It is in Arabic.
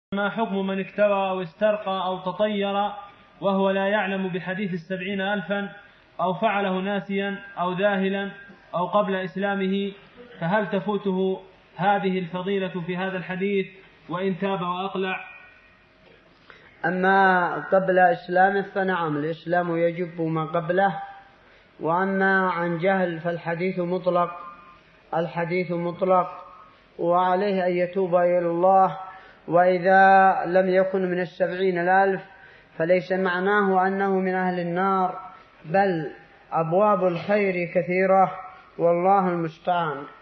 ما حكم من اكتوى أو استرقى أو تطير وهو لا يعلم بحديث 70,000 أو فعله ناسيا أو ذاهلا أو قبل إسلامه، فهل تفوته هذه الفضيلة في هذا الحديث وإن تاب وأقلع؟ أما قبل إسلامه فنعم، الإسلام يجب ما قبله. وأما عن جهل فالحديث مطلق، الحديث مطلق، وعليه أن يتوب إلى الله. وإذا لم يكن من 70,000 فليس معناه أنه من أهل النار، بل أبواب الخير كثيرة، والله المستعان.